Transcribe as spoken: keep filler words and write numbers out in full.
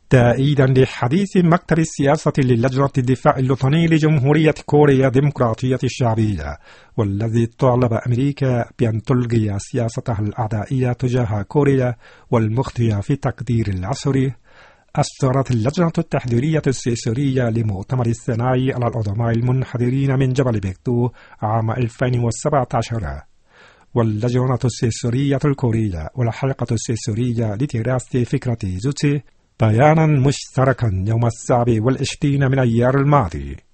تأييدا لحديث مكتب السياسة للجنة الدفاع الوطني لجمهورية كوريا الديمقراطية الشعبية، والذي طالب أمريكا بأن تلغي سياستها الأعدائية تجاه كوريا والمخطئة في تقدير العسكري، أصدرت اللجنة التحضيرية السياسية لمؤتمر الثنائي على العظماء المنحدرين من جبل بيكتو عام ألفين وسبعة عشر. واللجنة السياسية الكورية والحلقة السياسية لدراسة فكرة زوتسي بيانا مشتركا يوم السابع والعشرين من أيار الماضي.